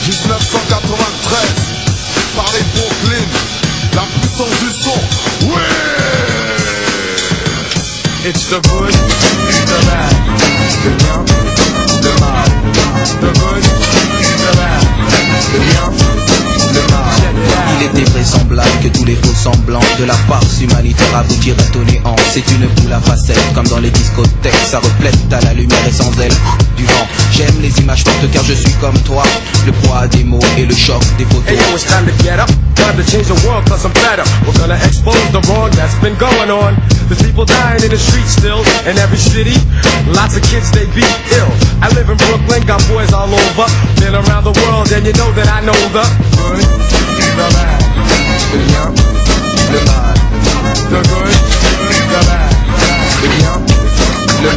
1993, Paris Brooklyn, la puissance du son. Oui! It's the good, the bad, le bien, le mal. The good, the bad, le bien, le mal. Il était vraisemblable que tous les faux semblants de la farce humanitaire aboutiraient au néant. C'est une boule à facettes comme dans les discothèques. Ça reflète à la lumière et sans elle du vent. J'aime les images fortes car je suis comme toi. Le poids des mots et le choc des photos. Hey yo, it's time to get up. Time to change the world cause I'm better. We're gonna expose the wrong that's been going on. There's people dying in the streets still. In every city, lots of kids they be ill. I live in Brooklyn, got boys all over. Been around the world and you know that I know the good, the bad, le bien, le mal. The good, the bad, le bien, le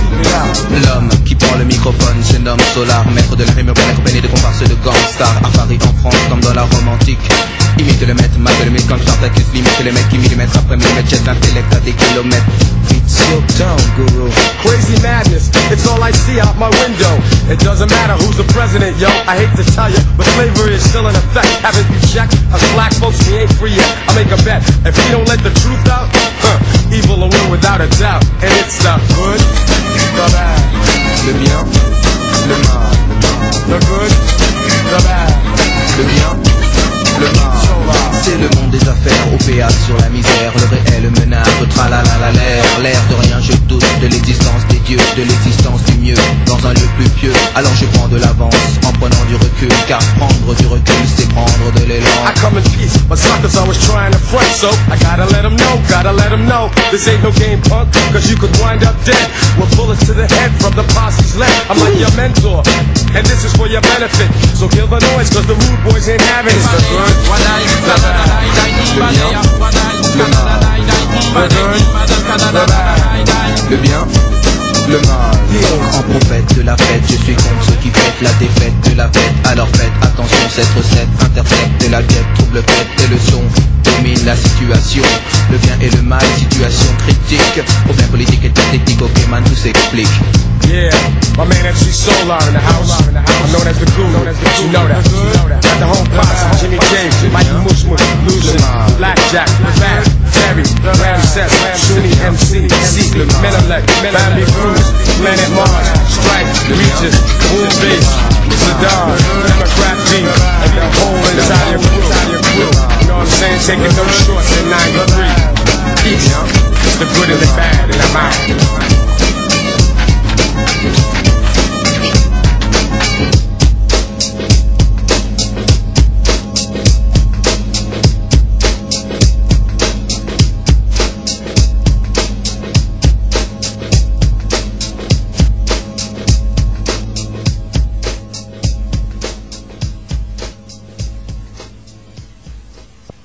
mal. L'homme qui prend le microphone se nomme Solar, maître de la rime urbaine accompagné de comparses de gangstar. À Paris, en France, comme dans la Rome antique. Imite le maître, mate le mythe quand Spartacus limite le mec qui millimètre après millimètre jette l'intellect à des kilomètres. It's your town, guru. Crazy madness, it's all I see out my window. It doesn't matter who's the president, yo. I hate to tell you, but slavery is still in effect. Haven't you checked? Us black folks, we ain't free yet. I make a bet, if we don't let the truth out, evil will win without a doubt. And it's the good, the bad, Le bien, le mal. the good, the bad, Le bien, le mal. C'est le monde des affaires, au péage sur la misère. Le réel menace, tralala l'air de rien je doute de l'existence des dieux, de l'existence du mieux dans un lieu plus pieux. Alors je prends de l'avance en prenant du recul, car prendre du recul c'est prendre de l'élan. I come in peace, but suckers always trying to front, so I gotta let them know, this ain't no game, punk, cause you could wind up dead with bullets to the head from the posse's leg. I'm like your mentor, and this is for your benefit, so kill the noise, cause the rude boys ain't having it. The good, the bad, le bien, le mal. The good, the bad, Le bien, le mal. En prophète de la fête, je suis contre ceux qui fêtent la défaite de la fête. Alors faites attention, cette recette intercepte la guette, trouble fête et le son domine la situation. Le bien et le mal, situation critique. Problème politique et technique, ok man, tout s'explique. Yeah, my man MC Solar in the house. I'm known as the Guru, you know that. Got the home posse, Jimmy James, Mikey Mush Mush, Lucian, Blackjack, Bad, Terry, Ramses, Shuni MC, C, Menelec, Bambi Cruz, Planet Mars, Strike, Regis, Boom Bass, Saddam, Democrat G, and the whole entire crew. You know what I'm saying? Taking no shorts in 93. Peace. It's the good and the bad, and I'm out.